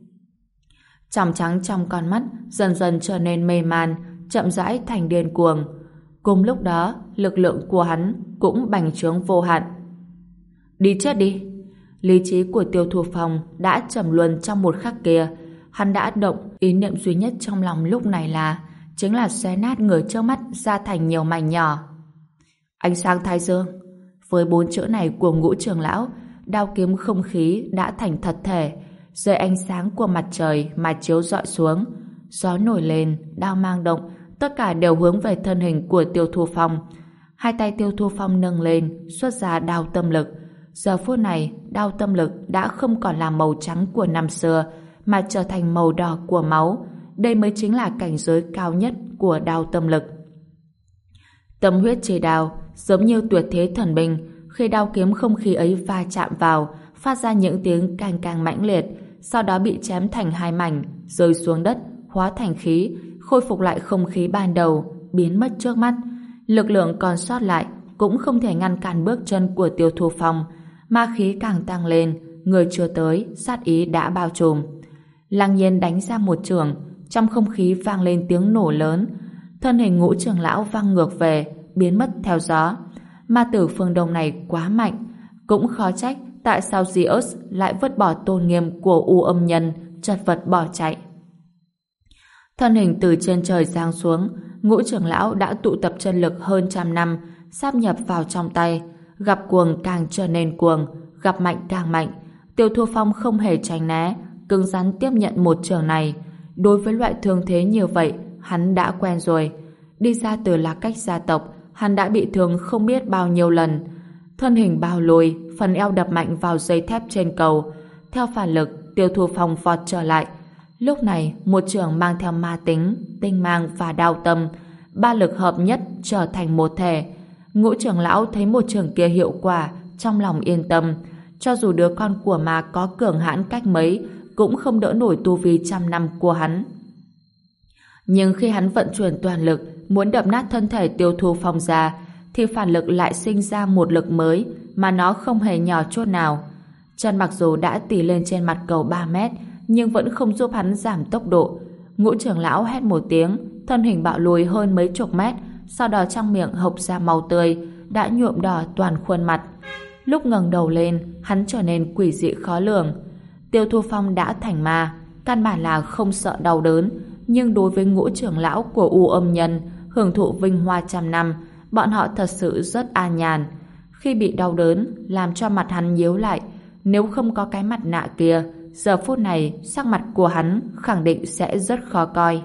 Tròng trắng trong con mắt dần dần trở nên mê man, chậm rãi thành điên cuồng. Cùng lúc đó, lực lượng của hắn cũng bành trướng vô hạn. Đi chết đi! Lý trí của Tiêu Thu Phong đã trầm luân trong một khắc kia. Hắn đã động, ý niệm duy nhất trong lòng lúc này chính là xé nát người trước mắt ra thành nhiều mảnh nhỏ. Ánh sáng thái dương. Với 4 chữ này của Ngũ trưởng lão, đao kiếm không khí đã thành thật thể, dưới ánh sáng của mặt trời mà chiếu rọi xuống. Gió nổi lên, đao mang động, tất cả đều hướng về thân hình của Tiêu Thu Phong. Hai tay Tiêu Thu Phong nâng lên, xuất ra đao tâm lực. Giờ phút này, đao tâm lực đã không còn là màu trắng của năm xưa, mà trở thành màu đỏ của máu. Đây mới chính là cảnh giới cao nhất của đao tâm lực. Tâm huyết chỉ đao, giống như tuyệt thế thần binh, khi đao kiếm không khí ấy va chạm vào, phát ra những tiếng càng càng mãnh liệt, sau đó bị chém thành hai mảnh, rơi xuống đất, hóa thành khí, khôi phục lại không khí ban đầu, biến mất trước mắt. Lực lượng còn sót lại cũng không thể ngăn cản bước chân của Tiêu Thu Phong. Ma khí càng tăng lên, người chưa tới, sát ý đã bao trùm. Lăng Nhiên đánh ra một chưởng, trong không khí vang lên tiếng nổ lớn. Thân hình Ngũ trưởng lão văng ngược về, biến mất theo gió. Ma tử phương Đông này quá mạnh, cũng khó trách tại sao Zeus lại vứt bỏ tôn nghiêm của u âm nhân, chật vật bỏ chạy. Thân hình từ trên trời giáng xuống, Ngũ trưởng lão đã tụ tập chân lực hơn 100 năm, sáp nhập vào trong tay. Gặp cuồng càng trở nên cuồng, gặp mạnh càng mạnh. Tiêu Thu Phong không hề tránh né, cứng rắn tiếp nhận một chưởng này. Đối với loại thương thế như vậy, hắn đã quen rồi. Đi ra từ Lạc Cách gia tộc, hắn đã bị thương không biết bao nhiêu lần. Thân hình bao lùi, phần eo đập mạnh vào dây thép trên cầu. Theo phản lực, Tiêu Thu Phong vọt trở lại. Lúc này, một chưởng mang theo ma tính, tinh mang và đao tâm, ba lực hợp nhất trở thành một thể. Ngũ trưởng lão thấy một chưởng kia hiệu quả, trong lòng yên tâm. Cho dù đứa con của ma có cường hãn cách mấy, cũng không đỡ nổi tu vi 100 năm của hắn. Nhưng khi hắn vận chuyển toàn lực, muốn đập nát thân thể Tiêu Thu Phong ra, thì phản lực lại sinh ra một lực mới, mà nó không hề nhỏ chút nào. Chân mặc dù đã tì lên trên mặt cầu 3 mét, nhưng vẫn không giúp hắn giảm tốc độ. Ngũ trưởng lão hét một tiếng, thân hình bạo lùi hơn mấy chục mét, sau đó trong miệng hộc ra máu tươi, đã nhuộm đỏ toàn khuôn mặt. Lúc ngẩng đầu lên, hắn trở nên quỷ dị khó lường. Tiêu Thu Phong đã thành ma, căn bản là không sợ đau đớn, nhưng đối với Ngũ trưởng lão của u âm nhân, hưởng thụ vinh hoa 100 năm, bọn họ thật sự rất an nhàn. Khi bị đau đớn, làm cho mặt hắn nhíu lại, nếu không có cái mặt nạ kia, giờ phút này sắc mặt của hắn khẳng định sẽ rất khó coi.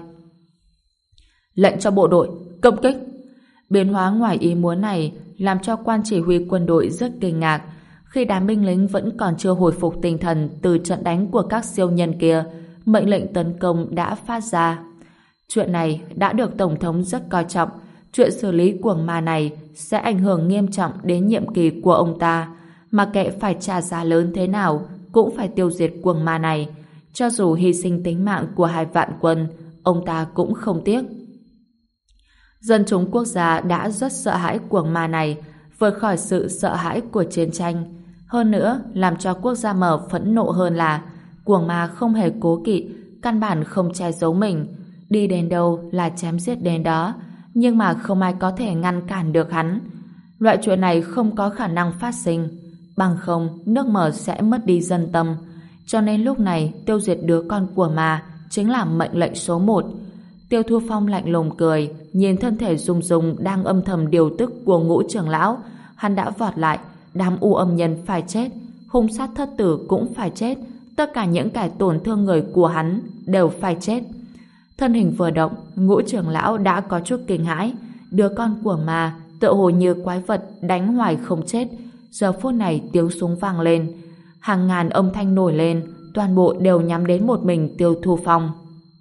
Lệnh cho bộ đội công kích. Biến hóa ngoài ý muốn này làm cho quan chỉ huy quân đội rất kinh ngạc. Khi đám binh lính vẫn còn chưa hồi phục tinh thần từ trận đánh của các siêu nhân kia, mệnh lệnh tấn công đã phát ra. Chuyện này đã được Tổng thống rất coi trọng. Chuyện xử lý cuồng ma này sẽ ảnh hưởng nghiêm trọng đến nhiệm kỳ của ông ta. Mà kệ phải trả giá lớn thế nào cũng phải tiêu diệt cuồng ma này. Cho dù hy sinh tính mạng của 2 vạn quân, ông ta cũng không tiếc. Dân chúng quốc gia đã rất sợ hãi cuồng ma này, vượt khỏi sự sợ hãi của chiến tranh. Hơn nữa, làm cho quốc gia mở phẫn nộ hơn là cuồng ma không hề cố kỵ, căn bản không che giấu mình. Đi đến đâu là chém giết đến đó, nhưng mà không ai có thể ngăn cản được hắn. Loại chuyện này không có khả năng phát sinh, bằng không nước Mở sẽ mất đi dân tâm. Cho nên lúc này tiêu diệt đứa con của ma chính là mệnh lệnh số 1. Tiêu Thu Phong lạnh lùng cười, nhìn thân thể rung rung đang âm thầm điều tức của Ngũ trưởng lão, hắn đã vọt lại. Đám u âm nhân phải chết, hung sát thất tử cũng phải chết, tất cả những kẻ tổn thương người của hắn đều phải chết. Thân hình vừa động, Ngũ trưởng lão đã có chút kinh hãi. Đứa con của ma tựa hồ như quái vật đánh hoài không chết. Giờ phút này tiếng súng vang lên, hàng ngàn âm thanh nổi lên, toàn bộ đều nhắm đến một mình Tiêu Thu Phong.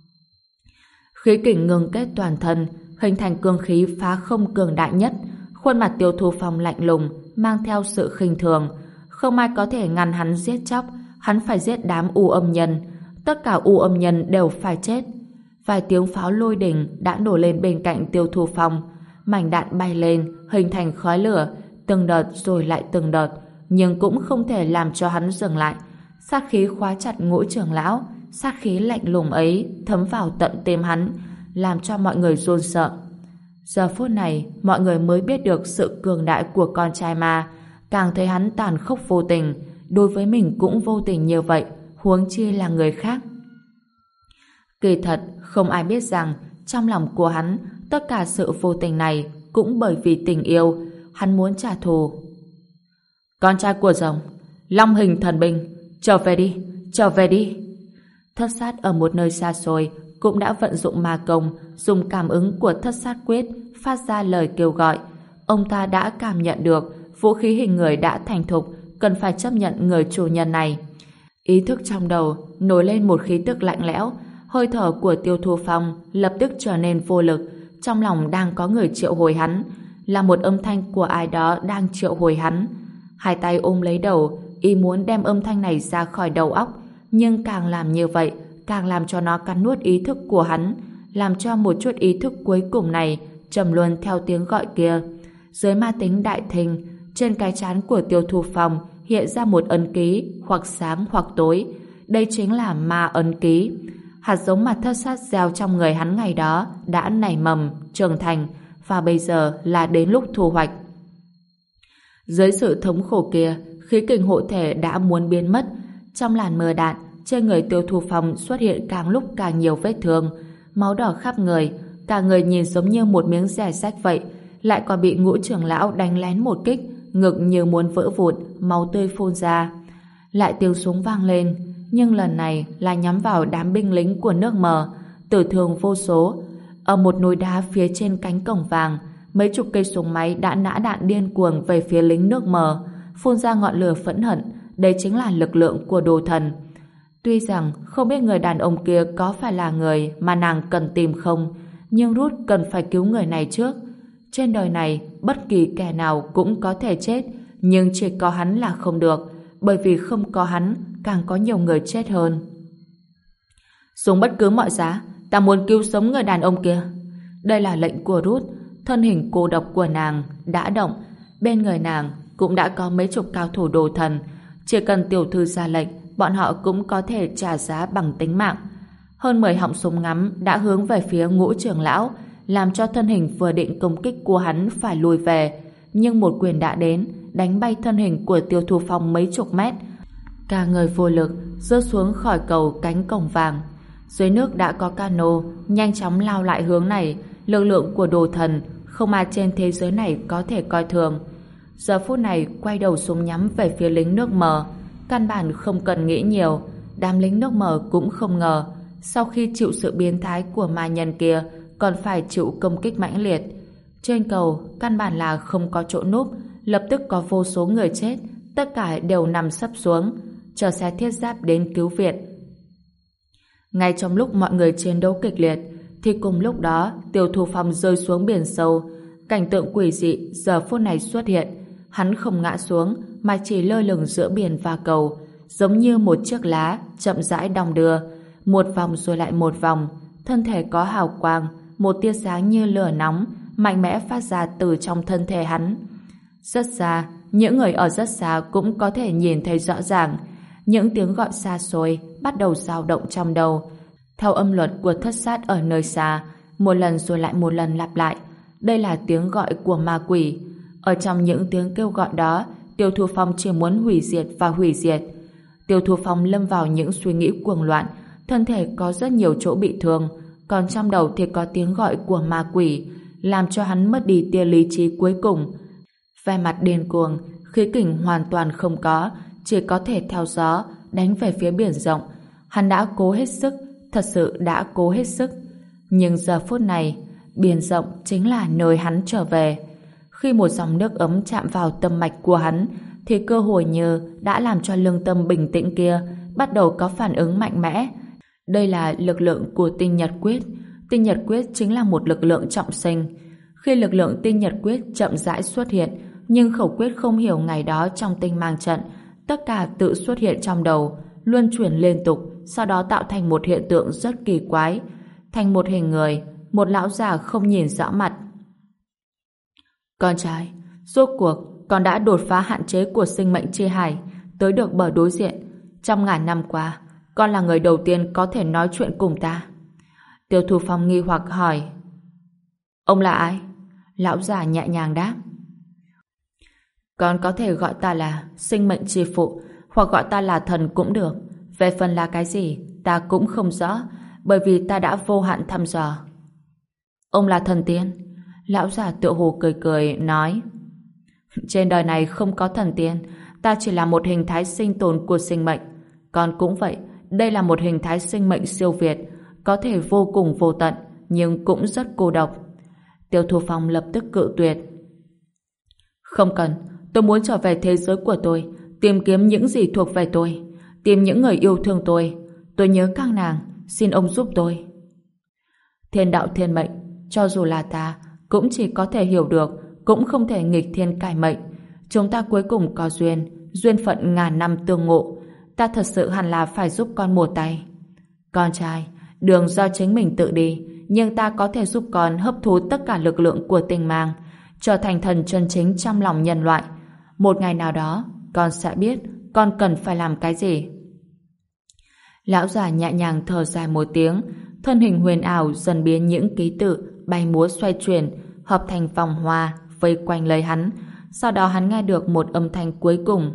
Khí kình ngưng kết toàn thân, hình thành cương khí phá không cường đại nhất. Khuôn mặt Tiêu Thu Phong lạnh lùng, mang theo sự khinh thường. Không ai có thể ngăn hắn giết chóc, hắn phải giết đám u âm nhân. Tất cả u âm nhân đều phải chết. Vài tiếng pháo lôi đình đã nổ lên bên cạnh Tiêu Thu Phong. Mảnh đạn bay lên, hình thành khói lửa, từng đợt rồi lại từng đợt, nhưng cũng không thể làm cho hắn dừng lại. Sát khí khóa chặt Ngũ trưởng lão, sát khí lạnh lùng ấy thấm vào tận tim hắn, làm cho mọi người run sợ. Giờ phút này, mọi người mới biết được sự cường đại của con trai ma, càng thấy hắn tàn khốc vô tình, đối với mình cũng vô tình như vậy, huống chi là người khác. Kỳ thật, không ai biết rằng trong lòng của hắn, tất cả sự vô tình này cũng bởi vì tình yêu, hắn muốn trả thù. Con trai của rồng, Long hình thần binh, trở về đi, trở về đi. Thất sát ở một nơi xa xôi cũng đã vận dụng ma công, dùng cảm ứng của thất sát quyết phát ra lời kêu gọi. Ông ta đã cảm nhận được vũ khí hình người đã thành thục, cần phải chấp nhận người chủ nhân này. Ý thức trong đầu nổi lên một khí tức lạnh lẽo, hơi thở của Tiêu Thu Phong lập tức trở nên vô lực. Trong lòng đang có người triệu hồi hắn, là một âm thanh của ai đó đang triệu hồi hắn. Hai tay ôm lấy đầu, ý muốn đem âm thanh này ra khỏi đầu óc, nhưng càng làm như vậy, càng làm cho nó cắn nuốt ý thức của hắn, làm cho một chút ý thức cuối cùng này trầm luân theo tiếng gọi kia. Dưới ma tính đại thịnh, trên cái trán của Tiêu Thu Phong hiện ra một ấn ký, hoặc sáng hoặc tối. Đây chính là ma ấn ký. Hạt giống mà thất sát gieo trong người hắn ngày đó đã nảy mầm, trưởng thành, và bây giờ là đến lúc thu hoạch. Dưới sự thống khổ kia, khí kình hộ thể đã muốn biến mất. Trong làn mưa đạn, trên người Tiêu Thu Phong xuất hiện càng lúc càng nhiều vết thương, máu đỏ khắp người, cả người nhìn giống như một miếng rẻ rách vậy, lại còn bị Ngũ trưởng lão đánh lén một kích, ngực như muốn vỡ vụn, máu tươi phun ra. Lại tiếng súng vang lên, nhưng lần này là nhắm vào đám binh lính của nước Mờ, tử thương vô số. Ở một núi đá phía trên cánh cổng vàng, mấy chục cây súng máy đã nã đạn điên cuồng về phía lính nước Mờ, phun ra ngọn lửa phẫn hận. Đây chính là lực lượng của đồ thần. Tuy rằng không biết người đàn ông kia có phải là người mà nàng cần tìm không, nhưng Ruth cần phải cứu người này trước. Trên đời này, bất kỳ kẻ nào cũng có thể chết, nhưng chỉ có hắn là không được, bởi vì không có hắn, càng có nhiều người chết hơn. Dùng bất cứ mọi giá, ta muốn cứu sống người đàn ông kia. Đây là lệnh của Ruth. Thân hình cô độc của nàng đã động. Bên người nàng cũng đã có mấy chục cao thủ đồ thần. Chỉ cần tiểu thư ra lệnh, bọn họ cũng có thể trả giá bằng tính mạng. Hơn 10 họng súng ngắm đã hướng về phía Ngũ trưởng lão, làm cho thân hình vừa định công kích của hắn phải lùi về. Nhưng một quyền đã đến, đánh bay thân hình của Tiêu Thu Phong mấy chục mét. Cả người vô lực rớt xuống khỏi cầu cánh cổng vàng. Dưới nước đã có cano nhanh chóng lao lại hướng này. Lực lượng của đồ thần không ai trên thế giới này có thể coi thường. Giờ phút này quay đầu súng nhắm về phía lính nước Mờ. Căn bản không cần nghĩ nhiều. Đám lính nước Mờ cũng không ngờ sau khi chịu sự biến thái của ma nhân kia còn phải chịu công kích mãnh liệt. Trên cầu căn bản là không có chỗ núp, lập tức có vô số người chết, tất cả đều nằm sấp xuống, chờ xe thiết giáp đến cứu viện. Ngay trong lúc mọi người chiến đấu kịch liệt, thì cùng lúc đó Tiêu Thu Phong rơi xuống biển sâu. Cảnh tượng quỷ dị giờ phút này xuất hiện. Hắn không ngã xuống mà chỉ lơ lửng giữa biển và cầu, giống như một chiếc lá chậm rãi đong đưa, một vòng rồi lại một vòng. Thân thể có hào quang, một tia sáng như lửa nóng mạnh mẽ phát ra từ trong thân thể hắn. Rất xa, những người ở rất xa cũng có thể nhìn thấy rõ ràng. Những tiếng gọi xa xôi bắt đầu dao động trong đầu. Theo âm luật của thất sát ở nơi xa, một lần rồi lại một lần lặp lại. Đây là tiếng gọi của ma quỷ. Ở trong những tiếng kêu gọi đó, Tiêu Thu Phong chỉ muốn hủy diệt và hủy diệt. Tiêu Thu Phong lâm vào những suy nghĩ cuồng loạn, thân thể có rất nhiều chỗ bị thương, còn trong đầu thì có tiếng gọi của ma quỷ, làm cho hắn mất đi tia lý trí cuối cùng. Vẻ mặt điên cuồng, khí kình hoàn toàn không có, chỉ có thể theo gió đánh về phía biển rộng. Hắn đã cố hết sức, thật sự đã cố hết sức. Nhưng giờ phút này, biển rộng chính là nơi hắn trở về. Khi một dòng nước ấm chạm vào tâm mạch của hắn, thì cơ hội như đã làm cho lương tâm bình tĩnh kia bắt đầu có phản ứng mạnh mẽ. Đây là lực lượng của tinh nhật quyết. Tinh nhật quyết chính là một lực lượng trọng sinh. Khi lực lượng tinh nhật quyết chậm rãi xuất hiện, nhưng khẩu quyết không hiểu ngày đó trong tinh mang trận, tất cả tự xuất hiện trong đầu, luân chuyển liên tục, sau đó tạo thành một hiện tượng rất kỳ quái, thành một hình người, một lão già không nhìn rõ mặt. Con trai, rốt cuộc con đã đột phá hạn chế của sinh mệnh chi hải, tới được bờ đối diện. Trong ngàn năm qua, con là người đầu tiên có thể nói chuyện cùng ta. Tiêu Thu Phong nghi hoặc hỏi. Ông là ai? Lão già nhẹ nhàng đáp. Con có thể gọi ta là sinh mệnh chi phụ, hoặc gọi ta là thần cũng được. Về phần là cái gì, ta cũng không rõ, bởi vì ta đã vô hạn thăm dò. Ông là thần tiên? Lão già tựa hồ cười cười nói. Trên đời này không có thần tiên, ta chỉ là một hình thái sinh tồn của sinh mệnh. Con cũng vậy, đây là một hình thái sinh mệnh siêu việt, có thể vô cùng vô tận, nhưng cũng rất cô độc. Tiêu Thu Phong lập tức cự tuyệt. Không cần, tôi muốn trở về thế giới của tôi, tìm kiếm những gì thuộc về tôi, tìm những người yêu thương tôi. Tôi nhớ các nàng, xin ông giúp tôi. Thiên đạo thiên mệnh, cho dù là ta, cũng chỉ có thể hiểu được, cũng không thể nghịch thiên cải mệnh. Chúng ta cuối cùng có duyên, duyên phận ngàn năm tương ngộ. Ta thật sự hẳn là phải giúp con một tay. Con trai, đường do chính mình tự đi, nhưng ta có thể giúp con hấp thu tất cả lực lượng của tinh mang, trở thành thần chân chính trong lòng nhân loại. Một ngày nào đó, con sẽ biết con cần phải làm cái gì. Lão già nhẹ nhàng thở dài một tiếng, thân hình huyền ảo dần biến những ký tự bay múa xoay chuyển, hợp thành vòng hoa vây quanh lấy hắn. Sau đó hắn nghe được một âm thanh cuối cùng.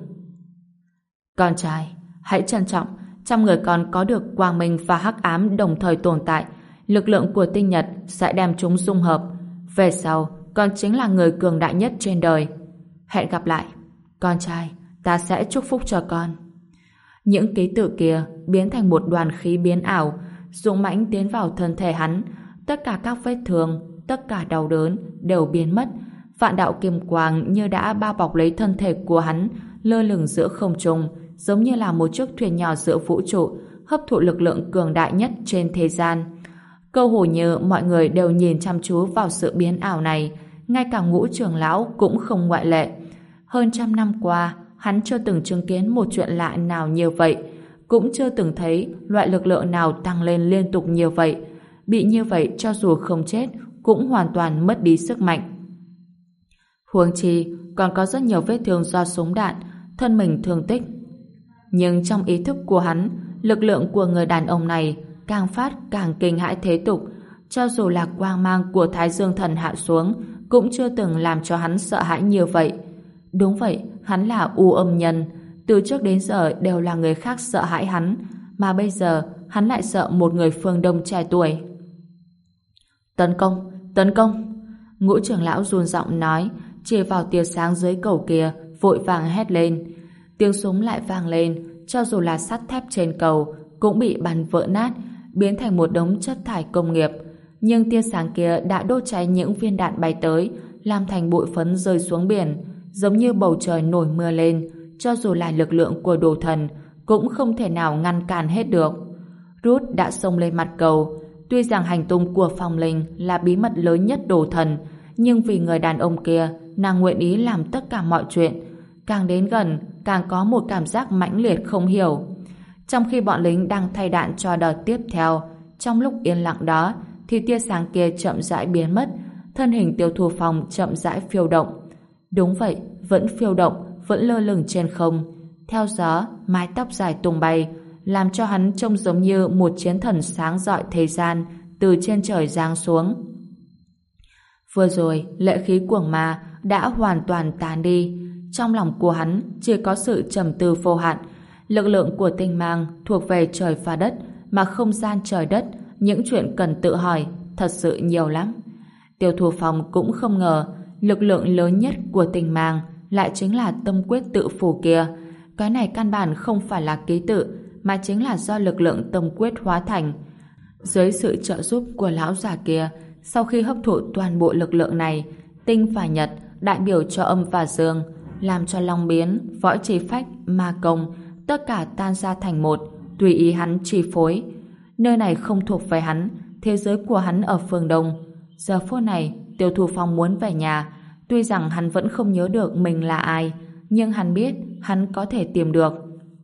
Con trai, hãy trân trọng, trong người con có được quang minh và hắc ám đồng thời tồn tại. Lực lượng của tinh nhật sẽ đem chúng dung hợp. Về sau, con chính là người cường đại nhất trên đời. Hẹn gặp lại. Con trai, ta sẽ chúc phúc cho con. Những ký tự kia biến thành một đoàn khí biến ảo, dũng mãnh tiến vào thân thể hắn. Tất cả các vết thương, tất cả đau đớn đều biến mất. Vạn đạo kim quang như đã bao bọc lấy thân thể của hắn, lơ lửng giữa không trung, giống như là một chiếc thuyền nhỏ giữa vũ trụ, hấp thụ lực lượng cường đại nhất trên thế gian. Cơ hồ như mọi người đều nhìn chăm chú vào sự biến ảo này, ngay cả Ngũ trưởng lão cũng không ngoại lệ. Hơn trăm năm qua, hắn chưa từng chứng kiến một chuyện lạ nào như vậy, cũng chưa từng thấy loại lực lượng nào tăng lên liên tục như vậy. Bị như vậy cho dù không chết, cũng hoàn toàn mất đi sức mạnh. Huống chi, còn có rất nhiều vết thương do súng đạn, thân mình thương tích. Nhưng trong ý thức của hắn, lực lượng của người đàn ông này càng phát càng kinh hãi thế tục. Cho dù là quang mang của Thái Dương Thần hạ xuống, cũng chưa từng làm cho hắn sợ hãi như vậy. Đúng vậy, hắn là u âm nhân. Từ trước đến giờ đều là người khác sợ hãi hắn, mà bây giờ hắn lại sợ một người phương Đông trẻ tuổi. Tấn công! Tấn công! Ngũ trưởng lão run giọng nói, chỉ vào tia sáng dưới cầu kia, vội vàng hét lên. Tiếng súng lại vang lên, cho dù là sắt thép trên cầu cũng bị bắn vỡ nát, biến thành một đống chất thải công nghiệp. Nhưng tia sáng kia đã đốt cháy những viên đạn bay tới, làm thành bụi phấn rơi xuống biển, giống như bầu trời nổi mưa lên. Cho dù là lực lượng của đồ thần cũng không thể nào ngăn cản hết được. Rút đã xông lên mặt cầu. Tuy rằng hành tung của Phong Linh là bí mật lớn nhất đồ thần, nhưng vì người đàn ông kia, nàng nguyện ý làm tất cả mọi chuyện. Càng đến gần, càng có một cảm giác mãnh liệt không hiểu. Trong khi bọn lính đang thay đạn cho đợt tiếp theo, trong lúc yên lặng đó, thì tia sáng kia chậm rãi biến mất, thân hình Tiêu Thu Phong chậm rãi phiêu động. Đúng vậy, vẫn phiêu động, vẫn lơ lửng trên không. Theo gió, mái tóc dài tung bay, làm cho hắn trông giống như một chiến thần sáng rọi thế gian từ trên trời giáng xuống. Vừa rồi, lệ khí cuồng ma đã hoàn toàn tàn đi. Trong lòng của hắn chỉ có sự trầm tư vô hạn. Lực lượng của tinh mang thuộc về trời và đất, mà không gian trời đất, những chuyện cần tự hỏi thật sự nhiều lắm. Tiêu Thu Phong cũng không ngờ lực lượng lớn nhất của Tình Mang lại chính là tâm quyết tự phủ kia. Cái này căn bản không phải là ký tự, mà chính là do lực lượng tâm quyết hóa thành. Dưới sự trợ giúp của lão già kia, sau khi hấp thụ toàn bộ lực lượng này, Tinh và Nhật đại biểu cho âm và dương, làm cho Long Biến, Võ Chi Phách, Ma Công tất cả tan ra thành một, tùy ý hắn chi phối. Nơi này không thuộc về hắn, thế giới của hắn ở phương Đông. Giờ phút này, Tiêu Thu Phong muốn về nhà. Tuy rằng hắn vẫn không nhớ được mình là ai, nhưng hắn biết hắn có thể tìm được.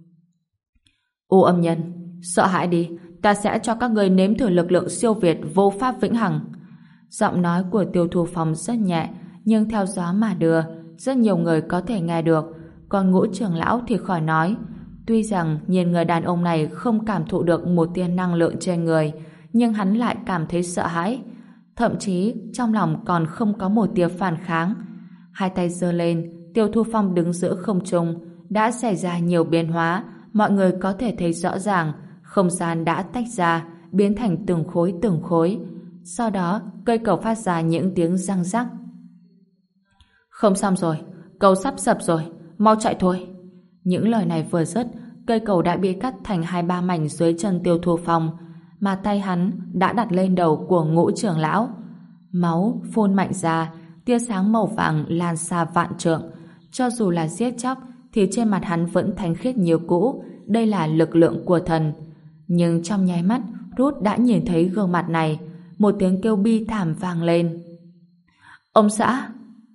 U Âm Nhân, sợ hãi đi, ta sẽ cho các ngươi nếm thử lực lượng siêu việt vô pháp vĩnh hằng. Giọng nói của Tiêu Thu Phong rất nhẹ, nhưng theo gió mà đưa, rất nhiều người có thể nghe được. Còn Ngũ trưởng lão thì khỏi nói. Tuy rằng nhìn người đàn ông này không cảm thụ được một tia năng lượng trên người, nhưng hắn lại cảm thấy sợ hãi. Thậm chí trong lòng còn không có một tia phản kháng. Hai tay giơ lên, Tiêu Thu Phong đứng giữa không trung. Đã xảy ra nhiều biến hóa, mọi người có thể thấy rõ ràng không gian đã tách ra, biến thành từng khối. Sau đó, cây cầu phát ra những tiếng răng rắc. Không xong rồi, cầu sắp sập rồi, mau chạy thôi. Những lời này vừa dứt, cây cầu đã bị cắt thành 2-3 mảnh dưới chân Tiêu Thu Phong, mà tay hắn đã đặt lên đầu của Ngũ trưởng lão. Máu phun mạnh ra, tia sáng màu vàng lan xa vạn trượng. Cho dù là giết chóc, thì trên mặt hắn vẫn thanh khiết như cũ. Đây là lực lượng của thần. Nhưng trong nháy mắt, Ruth đã nhìn thấy gương mặt này. Một tiếng kêu bi thảm vang lên. Ông xã!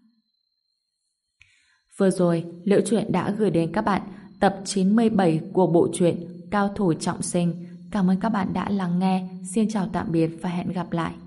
Vừa rồi, Liễu Chuyện đã gửi đến các bạn tập 97 của bộ truyện Cao Thủ Trọng Sinh. Cảm ơn các bạn đã lắng nghe. Xin chào tạm biệt và hẹn gặp lại.